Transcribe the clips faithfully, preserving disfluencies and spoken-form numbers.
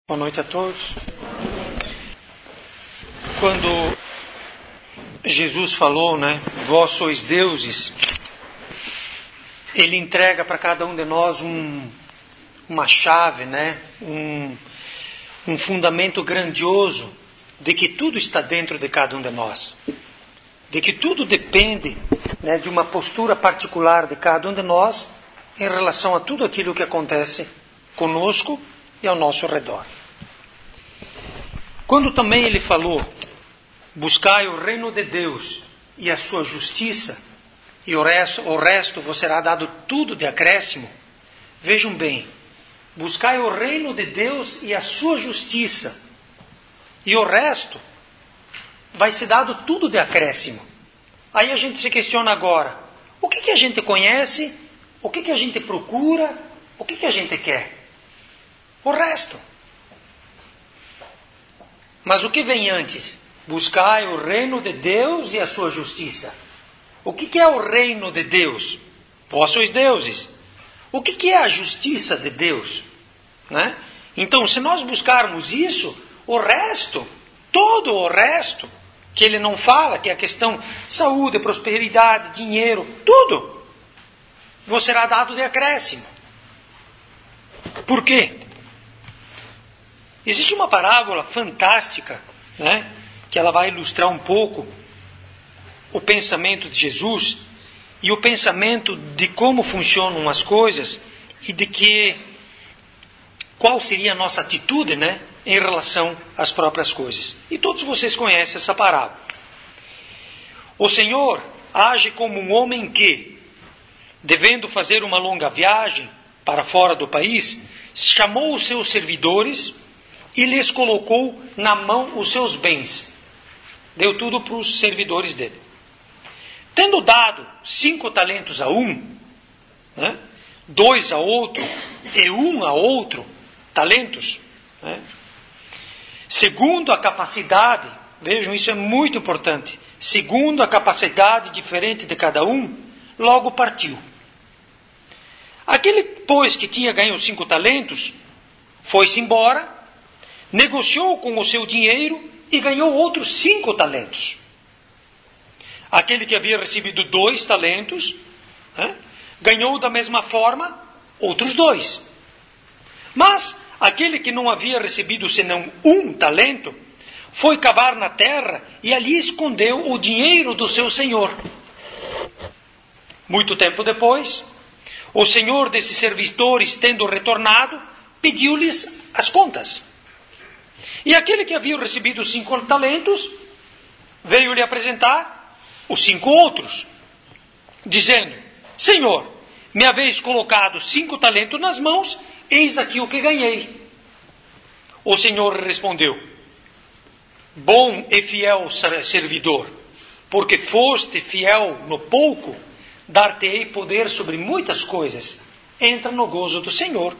Boa noite a todos. Quando Jesus falou, né, vós sois deuses, Ele entrega para cada um de nós um, uma chave, né, um, um fundamento grandioso de que tudo está dentro de cada um de nós. De que tudo depende, né, de uma postura particular de cada um de nós em relação a tudo aquilo que acontece conosco e ao nosso redor. Quando também ele falou, buscai o reino de Deus e a sua justiça, e o resto, o resto vos será dado tudo de acréscimo. Vejam bem, buscai o reino de Deus e a sua justiça, e o resto vai ser dado tudo de acréscimo. Aí a gente se questiona agora, o que, que a gente conhece, o que, que a gente procura, o que, que a gente quer? O resto. Mas o que vem antes? Buscai o reino de Deus e a sua justiça. O que, que é o reino de Deus? Vós sois deuses. O que, que é a justiça de Deus? Né? Então, se nós buscarmos isso, o resto, todo o resto, que ele não fala, que é a questão saúde, prosperidade, dinheiro, tudo, vos será dado de acréscimo. Por quê? Existe uma parábola fantástica, né, que ela vai ilustrar um pouco o pensamento de Jesus e o pensamento de como funcionam as coisas e de que qual seria a nossa atitude, né, em relação às próprias coisas. E todos vocês conhecem essa parábola. O Senhor age como um homem que, devendo fazer uma longa viagem para fora do país, chamou os seus servidores e lhes colocou na mão os seus bens. Deu tudo para os servidores dele. Tendo dado cinco talentos a um, né, dois a outro e um a outro talentos, né, segundo a capacidade, vejam, isso é muito importante, segundo a capacidade diferente de cada um, logo partiu. Aquele, pois, que tinha ganho os cinco talentos, foi-se embora, negociou com o seu dinheiro e ganhou outros cinco talentos. Aquele que havia recebido dois talentos, né, ganhou da mesma forma outros dois. Mas aquele que não havia recebido senão um talento, foi cavar na terra e ali escondeu o dinheiro do seu senhor. Muito tempo depois, o senhor desses servidores, tendo retornado, pediu-lhes as contas. E aquele que havia recebido cinco talentos, veio lhe apresentar os cinco outros, dizendo, Senhor, me haveis colocado cinco talentos nas mãos, eis aqui o que ganhei. O Senhor respondeu, bom e fiel servidor, porque foste fiel no pouco, dar-te-ei poder sobre muitas coisas, entra no gozo do Senhor.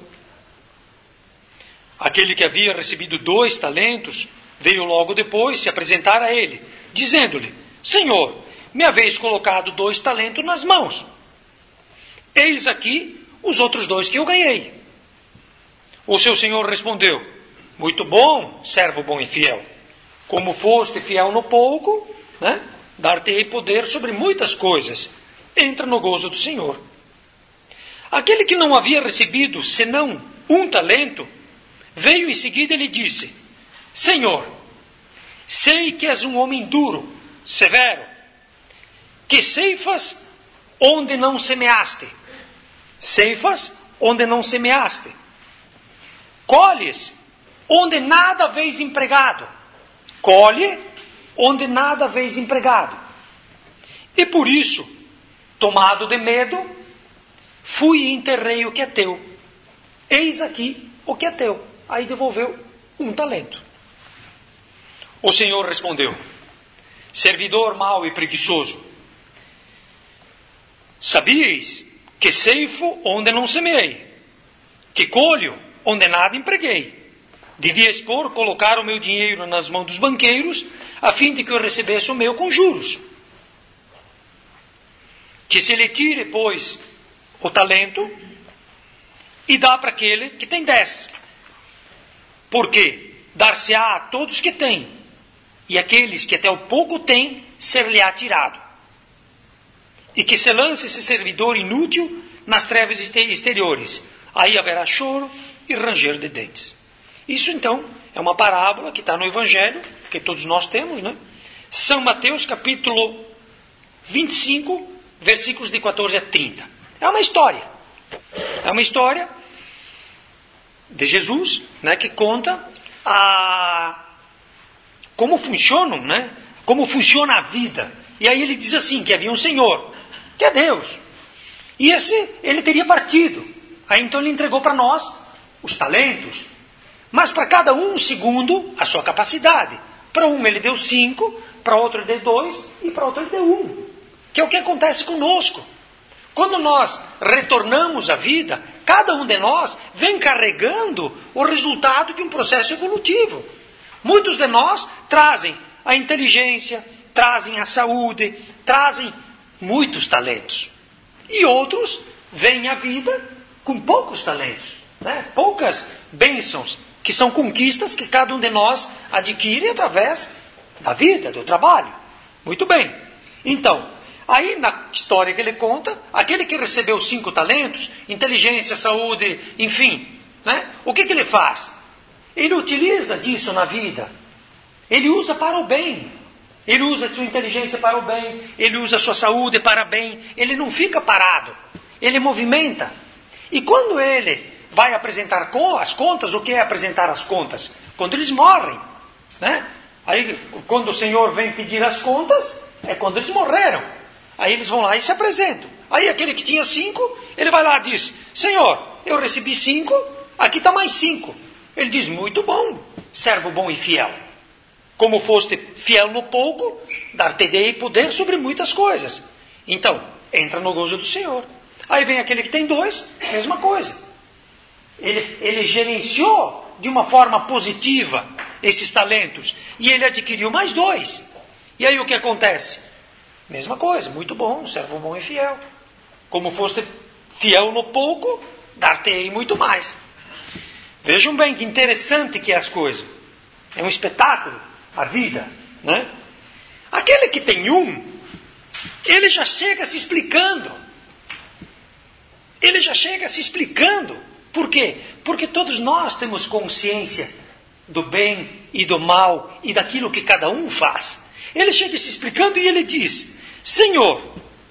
Aquele que havia recebido dois talentos, veio logo depois se apresentar a ele, dizendo-lhe, Senhor, me haveis colocado dois talentos nas mãos. Eis aqui os outros dois que eu ganhei. O seu senhor respondeu, muito bom, servo bom e fiel. Como foste fiel no pouco, né, dar-te-ei poder sobre muitas coisas. Entra no gozo do Senhor. Aquele que não havia recebido senão um talento, veio em seguida e lhe disse, Senhor, sei que és um homem duro, severo, que ceifas onde não semeaste, ceifas onde não semeaste, colhes onde nada vês empregado, colhe onde nada vês empregado. E por isso, tomado de medo, fui e enterrei o que é teu. Eis aqui o que é teu. Aí devolveu um talento. O Senhor respondeu, servidor mau e preguiçoso, sabíeis que ceifo onde não semeei, que colho onde nada empreguei. Devias, por colocar o meu dinheiro nas mãos dos banqueiros, a fim de que eu recebesse o meu com juros. Que se lhe tire, pois, o talento e dá para aquele que tem dez. Porque dar-se-á a todos que têm, e aqueles que até o pouco têm, ser-lhe-á tirado. E que se lance esse servidor inútil nas trevas exteriores. Aí haverá choro e ranger de dentes. Isso, então, é uma parábola que está no Evangelho, que todos nós temos, né? São Mateus, capítulo vinte e cinco, versículos de quatorze a trinta. É uma história. É uma história de Jesus, né, que conta a, como funcionam, né? Como funciona a vida. E aí ele diz assim, que havia um Senhor, que é Deus. E esse, ele teria partido. Aí então ele entregou para nós os talentos. Mas para cada um, segundo a sua capacidade. Para um ele deu cinco, para outro ele deu dois e para outro ele deu um. Que é o que acontece conosco. Quando nós retornamos à vida, cada um de nós vem carregando o resultado de um processo evolutivo. Muitos de nós trazem a inteligência, trazem a saúde, trazem muitos talentos. E outros vêm à vida com poucos talentos, né? Poucas bênçãos, que são conquistas que cada um de nós adquire através da vida, do trabalho. Muito bem. Então, aí na história que ele conta, aquele que recebeu cinco talentos, inteligência, saúde, enfim, né? O que, que ele faz? Ele utiliza disso na vida. Ele usa para o bem. Ele usa a sua inteligência para o bem. Ele usa a sua saúde para o bem. Ele não fica parado. Ele movimenta. E quando ele vai apresentar as contas, o que é apresentar as contas? Quando eles morrem, né? Aí, quando o Senhor vem pedir as contas, é quando eles morreram. Aí eles vão lá e se apresentam. Aí aquele que tinha cinco, ele vai lá e diz, Senhor, eu recebi cinco, aqui está mais cinco. Ele diz, muito bom, servo bom e fiel. Como foste fiel no pouco, dar-te-ei poder sobre muitas coisas. Então, entra no gozo do Senhor. Aí vem aquele que tem dois, mesma coisa. Ele, ele gerenciou de uma forma positiva esses talentos. E ele adquiriu mais dois. E aí o que acontece? Mesma coisa, muito bom, servo bom e fiel. Como foste fiel no pouco, dar-te-ei muito mais. Vejam bem que interessante que é as coisas. É um espetáculo, a vida, né? Aquele que tem um, ele já chega se explicando. Ele já chega se explicando. Por quê? Porque todos nós temos consciência do bem e do mal e daquilo que cada um faz. Ele chega se explicando e ele diz, Senhor,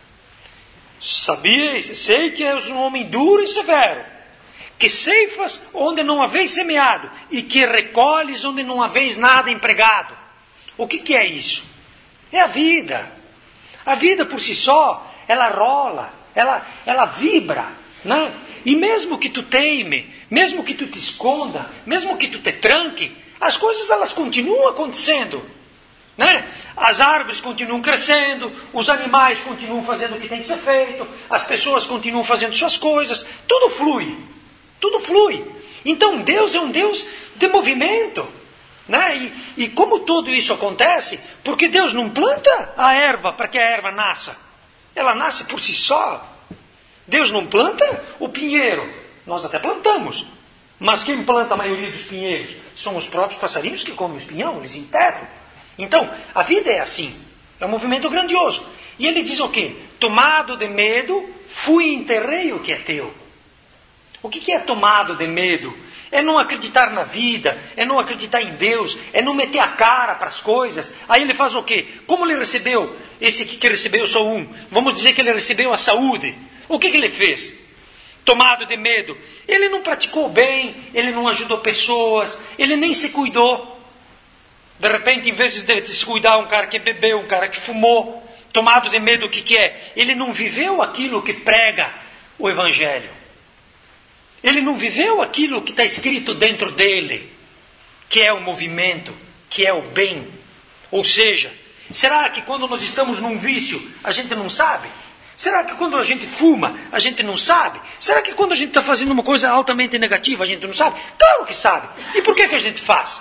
sabia, sei que és um homem duro e severo, que ceifas onde não haveis semeado e que recolhes onde não haveis nada empregado. O que, que é isso? É a vida. A vida por si só, ela rola, ela, ela vibra, né? E mesmo que tu teime, mesmo que tu te esconda, mesmo que tu te tranque, as coisas elas continuam acontecendo, né? As árvores continuam crescendo, os animais continuam fazendo o que tem que ser feito, as pessoas continuam fazendo suas coisas, tudo flui, tudo flui. Então Deus é um Deus de movimento, né? E, e como tudo isso acontece, porque Deus não planta a erva para que a erva nasça, ela nasce por si só. Deus não planta o pinheiro, nós até plantamos, mas quem planta a maioria dos pinheiros são os próprios passarinhos que comem os pinhão, eles enterram. Então, a vida é assim, é um movimento grandioso. E ele diz o quê? Tomado de medo, fui e enterrei o que é teu. O que é tomado de medo? É não acreditar na vida, é não acreditar em Deus, é não meter a cara para as coisas. Aí ele faz o quê? Como ele recebeu, esse aqui que recebeu só um, vamos dizer que ele recebeu a saúde. O que, que ele fez? Tomado de medo. Ele não praticou bem, ele não ajudou pessoas, ele nem se cuidou. De repente, em vez de se cuidar, um cara que bebeu, um cara que fumou, tomado de medo, o que, que é? Ele não viveu aquilo que prega o Evangelho. Ele não viveu aquilo que está escrito dentro dele, que é o movimento, que é o bem. Ou seja, será que quando nós estamos num vício, a gente não sabe? Será que quando a gente fuma, a gente não sabe? Será que quando a gente está fazendo uma coisa altamente negativa, a gente não sabe? Claro que sabe. E por que, que a gente faz?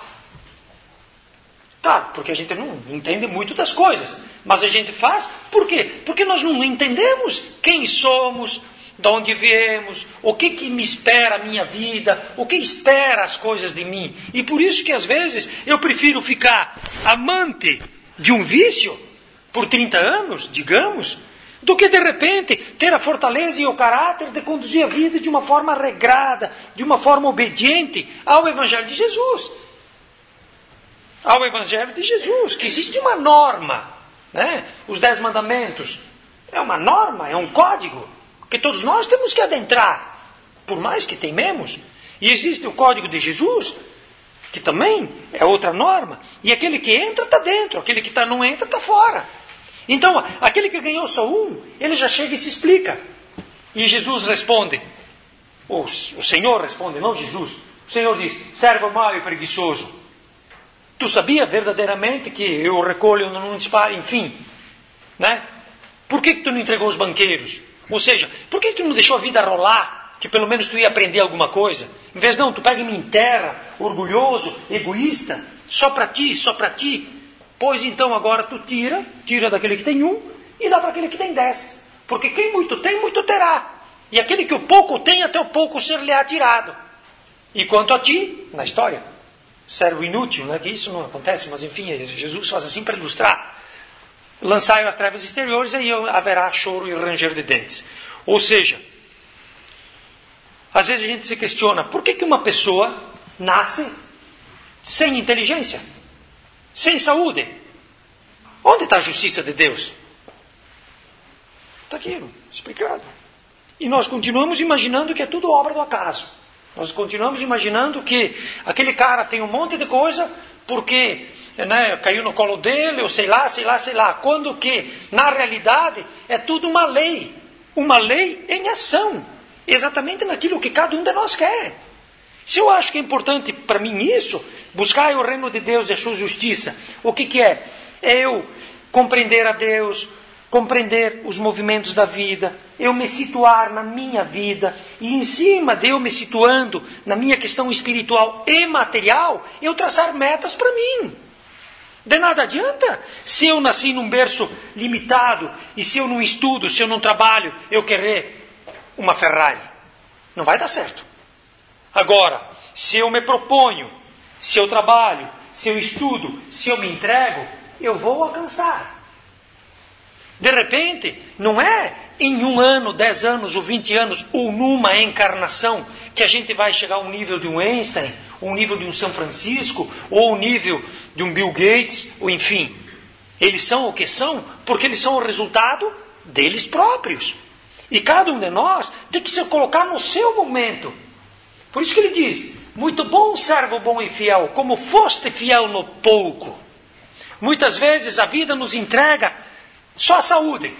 Claro, porque a gente não entende muito das coisas. Mas a gente faz por quê? Porque nós não entendemos quem somos, de onde viemos, o que, que me espera a minha vida, o que espera as coisas de mim. E por isso que às vezes eu prefiro ficar amante de um vício por trinta anos, digamos, do que de repente ter a fortaleza e o caráter de conduzir a vida de uma forma regrada, de uma forma obediente ao Evangelho de Jesus. Ao Evangelho de Jesus, que existe uma norma, né? Os Dez Mandamentos é uma norma, é um código que todos nós temos que adentrar, por mais que tememos. E existe o código de Jesus, que também é outra norma, e aquele que entra está dentro, aquele que tá, não entra está fora. Então, aquele que ganhou só um, ele já chega e se explica. E Jesus responde, ou o Senhor responde, não Jesus. O Senhor diz, servo mau e preguiçoso, tu sabia verdadeiramente que eu recolho num disparo, enfim, né? Por que, que tu não entregou os banqueiros? Ou seja, por que, que tu não deixou a vida rolar, que pelo menos tu ia aprender alguma coisa? Em vez não, tu pega e me enterra, orgulhoso, egoísta, só para ti, só para ti. Pois então agora tu tira, tira daquele que tem um e dá para aquele que tem dez. Porque quem muito tem, muito terá. E aquele que o pouco tem, até o pouco ser-lhe-á tirado. E quanto a ti, na história, servo inútil, né? Que isso não acontece, mas enfim, Jesus faz assim para ilustrar. Lançai as trevas exteriores, aí haverá choro e ranger de dentes. Ou seja, às vezes a gente se questiona, por que, que uma pessoa nasce sem inteligência? Sem saúde? Onde está a justiça de Deus? Está aqui, explicado. E nós continuamos imaginando que é tudo obra do acaso. Nós continuamos imaginando que aquele cara tem um monte de coisa porque, né, caiu no colo dele, ou sei lá, sei lá, sei lá. Quando que, na realidade, é tudo uma lei. Uma lei em ação. Exatamente naquilo que cada um de nós quer. Se eu acho que é importante para mim isso, buscar o reino de Deus e a sua justiça, o que, que é? É eu compreender a Deus, compreender os movimentos da vida, eu me situar na minha vida, e em cima de eu me situando na minha questão espiritual e material, eu traçar metas para mim. De nada adianta se eu nasci num berço limitado, e se eu não estudo, se eu não trabalho, eu querer uma Ferrari. Não vai dar certo. Agora, se eu me proponho, se eu trabalho, se eu estudo, se eu me entrego, eu vou alcançar. De repente, não é em um ano, dez anos ou vinte anos, ou numa encarnação, que a gente vai chegar ao nível de um Einstein, ou ao nível de um São Francisco, ou ao nível de um Bill Gates, ou enfim. Eles são o que são, porque eles são o resultado deles próprios. E cada um de nós tem que se colocar no seu momento. Por isso que ele diz, muito bom servo bom e fiel, como foste fiel no pouco. Muitas vezes a vida nos entrega só a saúde.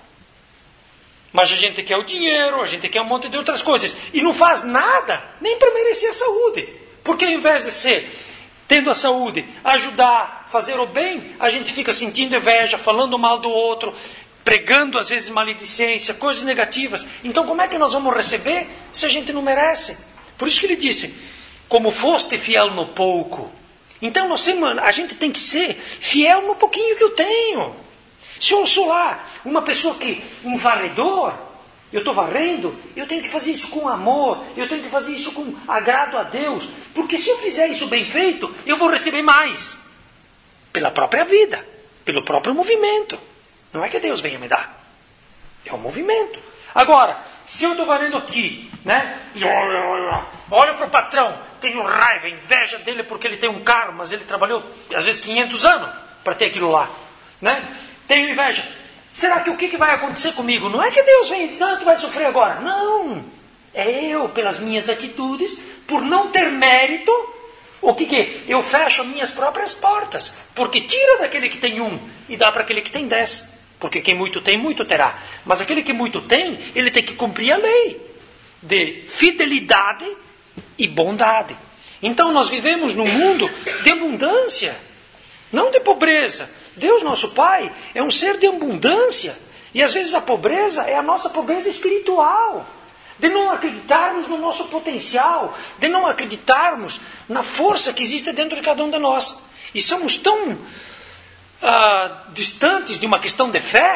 Mas a gente quer o dinheiro, a gente quer um monte de outras coisas. E não faz nada, nem para merecer a saúde. Porque ao invés de ser, tendo a saúde, ajudar, fazer o bem, a gente fica sentindo inveja, falando mal do outro, pregando às vezes maledicência, coisas negativas. Então como é que nós vamos receber se a gente não merece? Por isso que ele disse, como foste fiel no pouco. Então nós temos, a gente tem que ser fiel no pouquinho que eu tenho. Se eu sou lá uma pessoa que, um varredor, eu estou varrendo, eu tenho que fazer isso com amor, eu tenho que fazer isso com agrado a Deus, porque se eu fizer isso bem feito, eu vou receber mais. Pela própria vida, pelo próprio movimento. Não é que Deus venha me dar, é um movimento. Agora, se eu estou varrendo aqui, né, e olho para o patrão, tenho raiva, inveja dele porque ele tem um carro, mas ele trabalhou às vezes quinhentos anos para ter aquilo lá, né? Tenho inveja. Será que o que, que vai acontecer comigo? Não é que Deus vem e diz, ah, tu vai sofrer agora. Não. É eu, pelas minhas atitudes, por não ter mérito, o que que é? Eu fecho as minhas próprias portas. Porque tira daquele que tem um e dá para aquele que tem dez. Porque quem muito tem, muito terá. Mas aquele que muito tem, ele tem que cumprir a lei de fidelidade e bondade. Então nós vivemos num mundo de abundância, não de pobreza. Deus, nosso Pai, é um ser de abundância. E às vezes a pobreza é a nossa pobreza espiritual. De não acreditarmos no nosso potencial. De não acreditarmos na força que existe dentro de cada um de nós. E somos tão ah, distantes de uma questão de fé,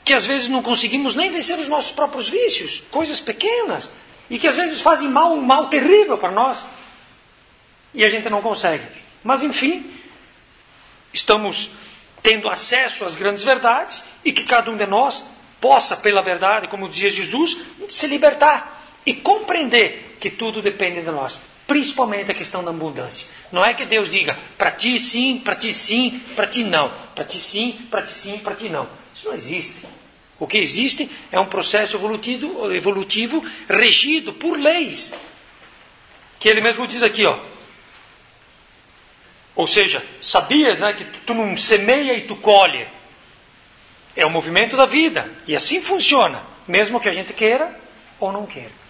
que às vezes não conseguimos nem vencer os nossos próprios vícios, coisas pequenas, e que às vezes fazem mal, um mal terrível para nós, e a gente não consegue. Mas enfim, estamos tendo acesso às grandes verdades, e que cada um de nós possa, pela verdade, como dizia Jesus, se libertar e compreender que tudo depende de nós, principalmente a questão da abundância. Não é que Deus diga, para ti sim, para ti sim, para ti não, para ti sim, para ti sim, para ti não. Isso não existe. O que existe é um processo evolutivo, evolutivo regido por leis, que ele mesmo diz aqui, ó. Ou seja, sabias, né, que tu não semeia e tu colhe. É o movimento da vida. E assim funciona, mesmo que a gente queira ou não queira.